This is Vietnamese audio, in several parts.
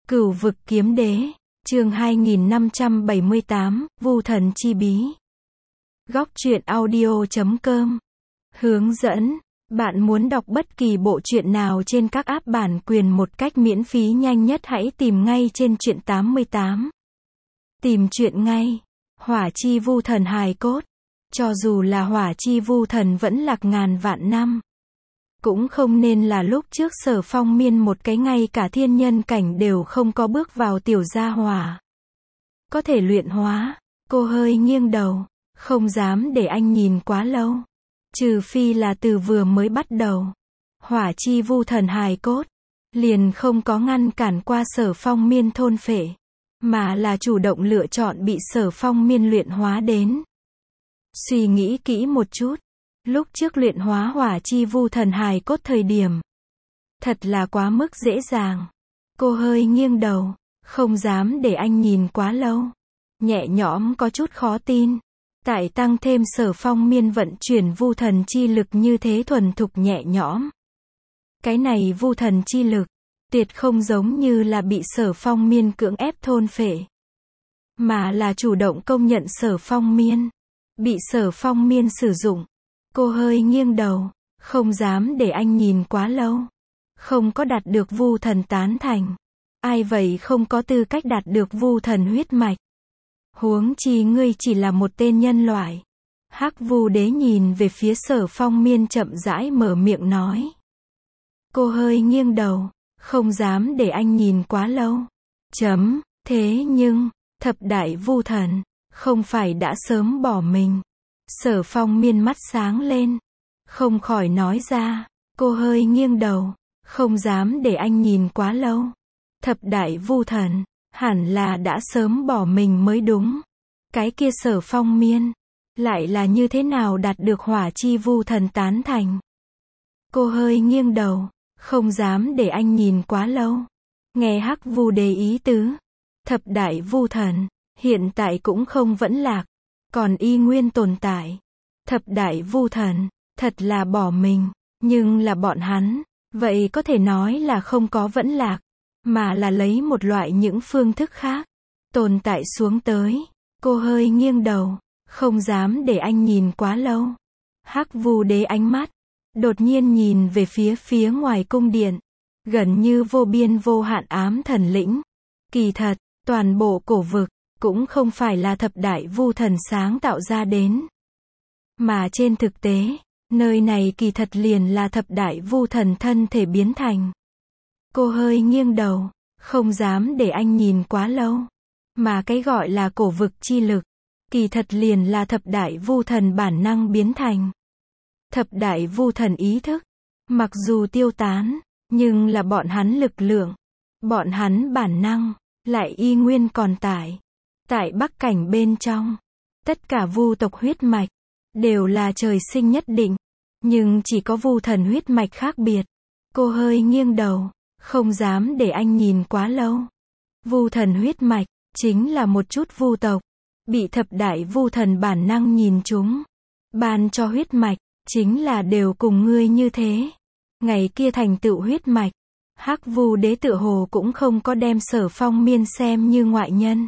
Cửu vực kiếm đế, chương 2578, Vu thần chi bí. Góc truyện audio.com. Hướng dẫn, bạn muốn đọc bất kỳ bộ truyện nào trên các app bản quyền một cách miễn phí nhanh nhất hãy tìm ngay trên truyện 88. Tìm truyện ngay. Hỏa chi vu thần hài cốt. Cho dù là hỏa chi vu thần vẫn lạc ngàn vạn năm. Cũng không nên là lúc trước Sở Phong Miên một cái ngay cả thiên nhân cảnh đều không có bước vào tiểu gia hỏa. Có thể luyện hóa, cô hơi nghiêng đầu, không dám để anh nhìn quá lâu. Trừ phi là từ vừa mới bắt đầu. Hỏa chi vu thần hài cốt, liền không có ngăn cản qua Sở Phong Miên thôn phệ, mà là chủ động lựa chọn bị Sở Phong Miên luyện hóa đến. Suy nghĩ kỹ một chút. Lúc trước luyện hóa hỏa chi vu thần hài cốt thời điểm, thật là quá mức dễ dàng. Cô hơi nghiêng đầu, không dám để anh nhìn quá lâu. Nhẹ nhõm có chút khó tin. Tại tăng thêm Sở Phong Miên vận chuyển vu thần chi lực như thế thuần thục nhẹ nhõm. Cái này vu thần chi lực, tuyệt không giống như là bị Sở Phong Miên cưỡng ép thôn phệ, mà là chủ động công nhận Sở Phong Miên, bị Sở Phong Miên sử dụng. Cô hơi nghiêng đầu, không dám để anh nhìn quá lâu. Không có đạt được vu thần tán thành. Ai vậy không có tư cách đạt được vu thần huyết mạch. Huống chi ngươi chỉ là một tên nhân loại. Hắc Vu Đế nhìn về phía Sở Phong Miên chậm rãi mở miệng nói. Cô hơi nghiêng đầu, không dám để anh nhìn quá lâu. Thế nhưng, thập đại vu thần, không phải đã sớm bỏ mình. Sở Phong Miên mắt sáng lên, không khỏi nói ra. Cô hơi nghiêng đầu, không dám để anh nhìn quá lâu. Thập đại vu thần, hẳn là đã sớm bỏ mình mới đúng. Cái kia Sở Phong Miên, lại là như thế nào đạt được hỏa chi vu thần tán thành? Cô hơi nghiêng đầu, không dám để anh nhìn quá lâu. Nghe Hắc Vu Đế ý tứ, thập đại vu thần, hiện tại cũng không vẫn lạc, còn y nguyên tồn tại. Thập đại vu thần, thật là bỏ mình, nhưng là bọn hắn, vậy có thể nói là không có vẫn lạc, mà là lấy một loại những phương thức khác, tồn tại xuống tới. Cô hơi nghiêng đầu, không dám để anh nhìn quá lâu. Hắc Vu Đế ánh mắt, đột nhiên nhìn về phía ngoài cung điện, gần như vô biên vô hạn ám thần lĩnh. Kỳ thật, toàn bộ cổ vực, cũng không phải là thập đại vu thần sáng tạo ra đến. Mà trên thực tế, nơi này kỳ thật liền là thập đại vu thần thân thể biến thành. Cô hơi nghiêng đầu, không dám để anh nhìn quá lâu. Mà cái gọi là cổ vực chi lực, kỳ thật liền là thập đại vu thần bản năng biến thành. Thập đại vu thần ý thức, mặc dù tiêu tán, nhưng là bọn hắn lực lượng, bọn hắn bản năng, lại y nguyên còn tại. Tại Bắc Cảnh bên trong, tất cả vu tộc huyết mạch, đều là trời sinh nhất định, nhưng chỉ có vu thần huyết mạch khác biệt. Cô hơi nghiêng đầu, không dám để anh nhìn quá lâu. Vu thần huyết mạch, chính là một chút vu tộc, bị thập đại vu thần bản năng nhìn chúng. Ban cho huyết mạch, chính là đều cùng ngươi như thế. Ngày kia thành tựu huyết mạch, Hắc Vu Đế tựa hồ cũng không có đem Sở Phong Miên xem như ngoại nhân.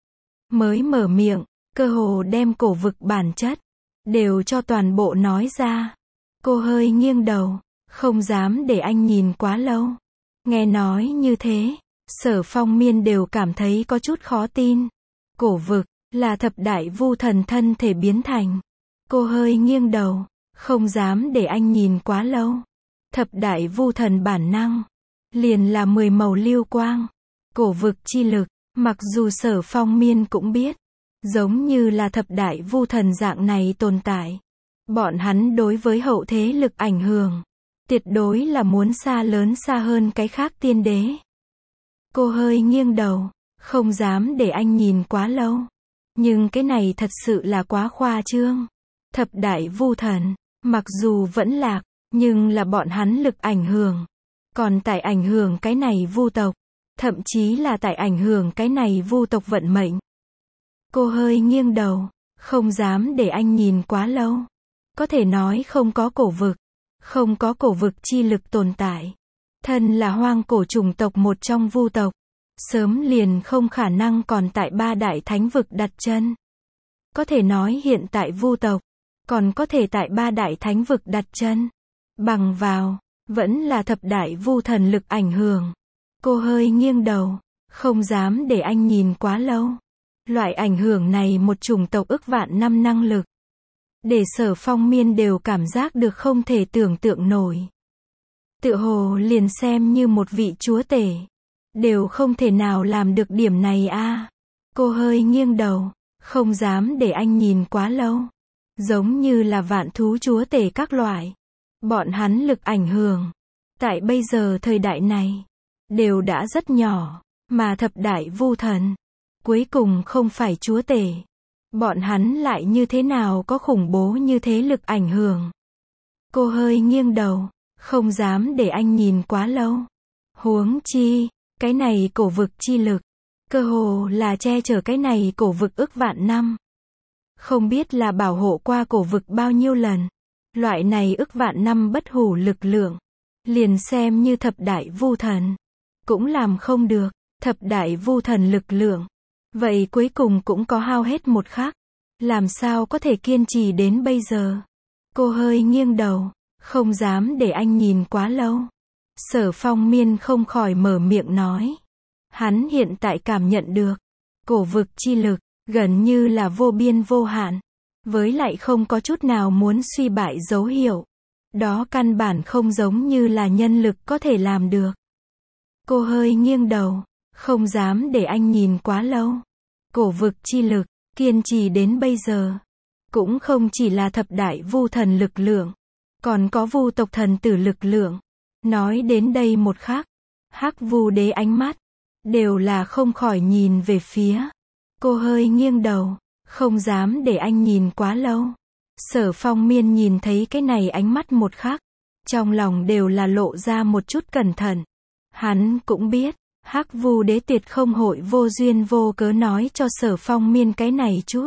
Mới mở miệng, cơ hồ đem cổ vực bản chất, đều cho toàn bộ nói ra. Cô hơi nghiêng đầu, không dám để anh nhìn quá lâu. Nghe nói như thế, Sở Phong Miên đều cảm thấy có chút khó tin. Cổ vực, là thập đại vu thần thân thể biến thành. Cô hơi nghiêng đầu, không dám để anh nhìn quá lâu. Thập đại vu thần bản năng, liền là 10 màu lưu quang. Cổ vực chi lực, mặc dù Sở Phong Miên cũng biết, giống như là thập đại vu thần dạng này tồn tại, bọn hắn đối với hậu thế lực ảnh hưởng, tuyệt đối là muốn lớn xa hơn cái khác tiên đế. Cô hơi nghiêng đầu, không dám để anh nhìn quá lâu. Nhưng cái này thật sự là quá khoa trương. Thập đại vu thần, mặc dù vẫn lạc, nhưng là bọn hắn lực ảnh hưởng, còn tại ảnh hưởng cái này vu tộc, thậm chí là tại ảnh hưởng cái này vu tộc vận mệnh. Cô hơi nghiêng đầu, không dám để anh nhìn quá lâu. Có thể nói không có cổ vực, không có cổ vực chi lực tồn tại. Thân là hoang cổ chủng tộc một trong vu tộc, sớm liền không khả năng còn tại ba đại thánh vực đặt chân. Có thể nói hiện tại Vu tộc, còn có thể tại ba đại thánh vực đặt chân. Bằng vào, vẫn là thập đại Vu thần lực ảnh hưởng. Cô hơi nghiêng đầu, không dám để anh nhìn quá lâu. Loại ảnh hưởng này một chủng tộc ức vạn năm năng lực. Để Sở Phong Miên đều cảm giác được không thể tưởng tượng nổi. Tựa hồ liền xem như một vị chúa tể, đều không thể nào làm được điểm này a. Cô hơi nghiêng đầu, không dám để anh nhìn quá lâu. Giống như là vạn thú chúa tể các loại. Bọn hắn lực ảnh hưởng, tại bây giờ thời đại này, đều đã rất nhỏ, mà thập đại Vu thần, cuối cùng không phải chúa tể. Bọn hắn lại như thế nào có khủng bố như thế lực ảnh hưởng. Cô hơi nghiêng đầu, không dám để anh nhìn quá lâu. Huống chi, cái này cổ vực chi lực, cơ hồ là che chở cái này cổ vực ức vạn năm. Không biết là bảo hộ qua cổ vực bao nhiêu lần. Loại này ức vạn năm bất hủ lực lượng, liền xem như thập đại Vu thần, cũng làm không được. Thập đại Vu thần lực lượng, vậy cuối cùng cũng có hao hết một khắc. Làm sao có thể kiên trì đến bây giờ? Cô hơi nghiêng đầu, không dám để anh nhìn quá lâu. Sở Phong Miên không khỏi mở miệng nói. Hắn hiện tại cảm nhận được, cổ vực chi lực, gần như là vô biên vô hạn. Với lại không có chút nào muốn suy bại dấu hiệu. Đó căn bản không giống như là nhân lực có thể làm được. Cô hơi nghiêng đầu, không dám để anh nhìn quá lâu. Cổ vực chi lực, kiên trì đến bây giờ. Cũng không chỉ là thập đại Vu thần lực lượng, còn có Vu tộc thần tử lực lượng. Nói đến đây một khắc, Hắc Vu Đế ánh mắt, đều là không khỏi nhìn về phía. Cô hơi nghiêng đầu, không dám để anh nhìn quá lâu. Sở Phong Miên nhìn thấy cái này ánh mắt một khắc, trong lòng đều là lộ ra một chút cẩn thận. Hắn cũng biết, Hắc Vu Đế tuyệt không hội vô duyên vô cớ nói cho Sở Phong Miên cái này chút.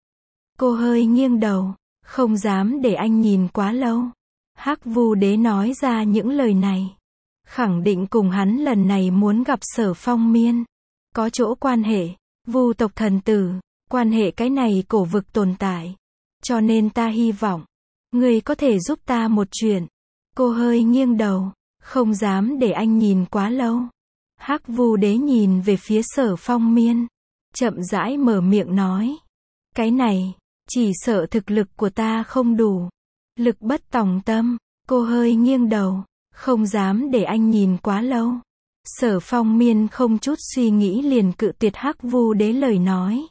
Cô hơi nghiêng đầu, không dám để anh nhìn quá lâu. Hắc Vu Đế nói ra những lời này, khẳng định cùng hắn lần này muốn gặp Sở Phong Miên có chỗ quan hệ. Vu tộc thần tử, quan hệ cái này cổ vực tồn tại. Cho nên ta hy vọng, người có thể giúp ta một chuyện. Cô hơi nghiêng đầu, không dám để anh nhìn quá lâu. Hắc Vu Đế nhìn về phía Sở Phong Miên, chậm rãi mở miệng nói. Cái này, chỉ sợ thực lực của ta không đủ. Lực bất tòng tâm. Cô hơi nghiêng đầu, không dám để anh nhìn quá lâu. Sở Phong Miên không chút suy nghĩ liền cự tuyệt Hắc Vu Đế lời nói.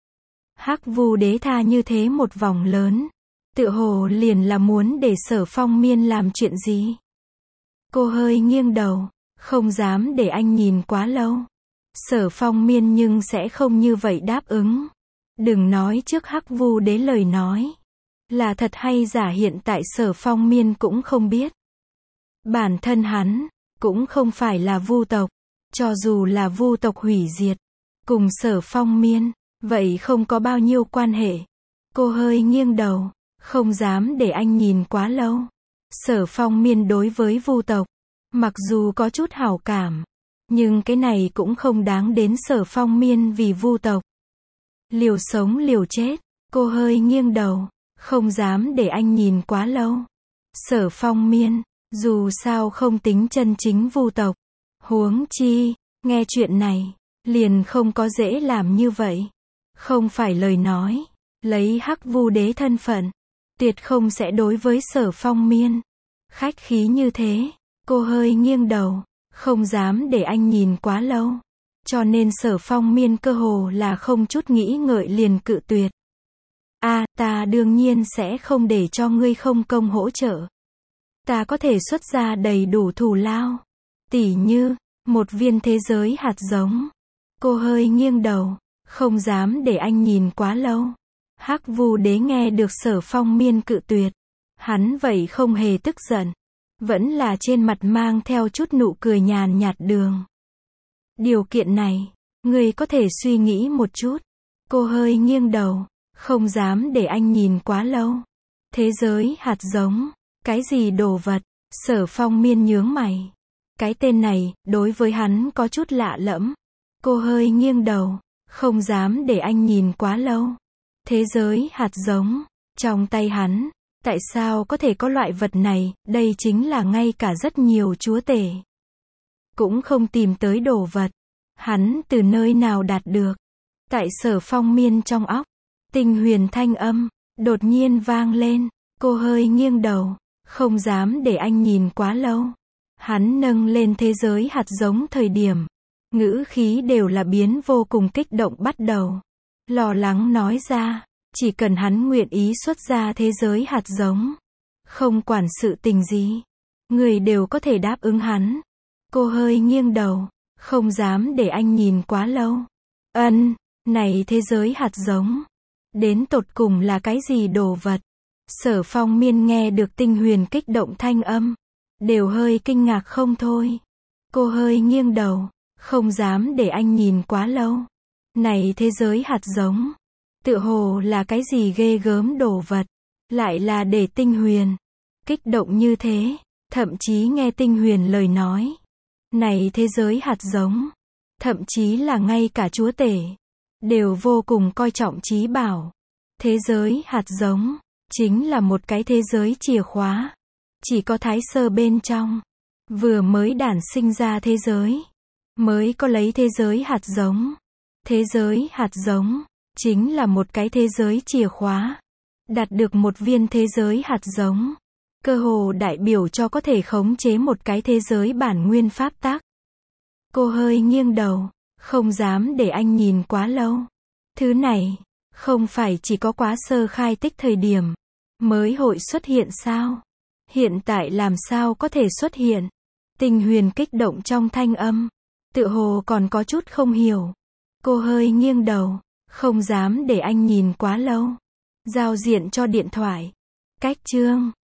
Hắc Vu Đế tha như thế một vòng lớn, tựa hồ liền là muốn để Sở Phong Miên làm chuyện gì. Cô hơi nghiêng đầu, không dám để anh nhìn quá lâu. Sở Phong Miên nhưng sẽ không như vậy đáp ứng. Đừng nói trước Hắc Vu Đế lời nói, là thật hay giả hiện tại Sở Phong Miên cũng không biết. Bản thân hắn cũng không phải là Vu tộc, cho dù là Vu tộc hủy diệt, cùng Sở Phong Miên, vậy không có bao nhiêu quan hệ. Cô hơi nghiêng đầu, không dám để anh nhìn quá lâu. Sở Phong Miên đối với Vu tộc, mặc dù có chút hảo cảm, nhưng cái này cũng không đáng đến Sở Phong Miên vì Vu tộc liều sống liều chết. Cô hơi nghiêng đầu, không dám để anh nhìn quá lâu. Sở Phong Miên, dù sao không tính chân chính Vu tộc. Huống chi, nghe chuyện này, liền không có dễ làm như vậy. Không phải lời nói, lấy Hắc Vu Đế thân phận, tuyệt không sẽ đối với Sở Phong Miên khách khí như thế. Cô hơi nghiêng đầu, không dám để anh nhìn quá lâu. Cho nên Sở Phong Miên cơ hồ là không chút nghĩ ngợi liền cự tuyệt. Ta đương nhiên sẽ không để cho ngươi không công hỗ trợ. Ta có thể xuất ra đầy đủ thù lao. Tỉ như, một viên thế giới hạt giống. Cô hơi nghiêng đầu, không dám để anh nhìn quá lâu. Hắc Vu Đế nghe được Sở Phong Miên cự tuyệt. Hắn vậy không hề tức giận. Vẫn là trên mặt mang theo chút nụ cười nhàn nhạt đường. Điều kiện này, ngươi có thể suy nghĩ một chút. Cô hơi nghiêng đầu, không dám để anh nhìn quá lâu. Thế giới hạt giống, cái gì đồ vật? Sở Phong Miên nhướng mày. Cái tên này, đối với hắn có chút lạ lẫm. Cô hơi nghiêng đầu, không dám để anh nhìn quá lâu. Thế giới hạt giống, trong tay hắn, tại sao có thể có loại vật này, đây chính là ngay cả rất nhiều chúa tể cũng không tìm tới đồ vật. Hắn từ nơi nào đạt được? Tại Sở Phong Miên trong óc, Tinh Huyền thanh âm đột nhiên vang lên, cô hơi nghiêng đầu, không dám để anh nhìn quá lâu. Hắn nâng lên thế giới hạt giống thời điểm, ngữ khí đều là biến vô cùng kích động bắt đầu. Lo lắng nói ra, chỉ cần hắn nguyện ý xuất ra thế giới hạt giống, không quản sự tình gì, người đều có thể đáp ứng hắn. Cô hơi nghiêng đầu, không dám để anh nhìn quá lâu. Này thế giới hạt giống, đến tột cùng là cái gì đồ vật? Sở Phong Miên nghe được Tinh Huyền kích động thanh âm, đều hơi kinh ngạc không thôi. Cô hơi nghiêng đầu, không dám để anh nhìn quá lâu. Này thế giới hạt giống, tựa hồ là cái gì ghê gớm đồ vật, lại là để Tinh Huyền kích động như thế, thậm chí nghe Tinh Huyền lời nói. Này thế giới hạt giống, thậm chí là ngay cả chúa tể đều vô cùng coi trọng chí bảo. Thế giới hạt giống chính là một cái thế giới chìa khóa. Chỉ có Thái Sơ bên trong, vừa mới đản sinh ra thế giới, mới có lấy thế giới hạt giống. Thế giới hạt giống chính là một cái thế giới chìa khóa. Đạt được một viên thế giới hạt giống, cơ hồ đại biểu cho có thể khống chế một cái thế giới bản nguyên pháp tắc. Cô hơi nghiêng đầu, không dám để anh nhìn quá lâu. Thứ này, không phải chỉ có quá sơ khai tích thời điểm mới hội xuất hiện sao? Hiện tại làm sao có thể xuất hiện? Tinh Huyền kích động trong thanh âm, tựa hồ còn có chút không hiểu. Cô hơi nghiêng đầu, không dám để anh nhìn quá lâu. Giao diện cho điện thoại. Cách chương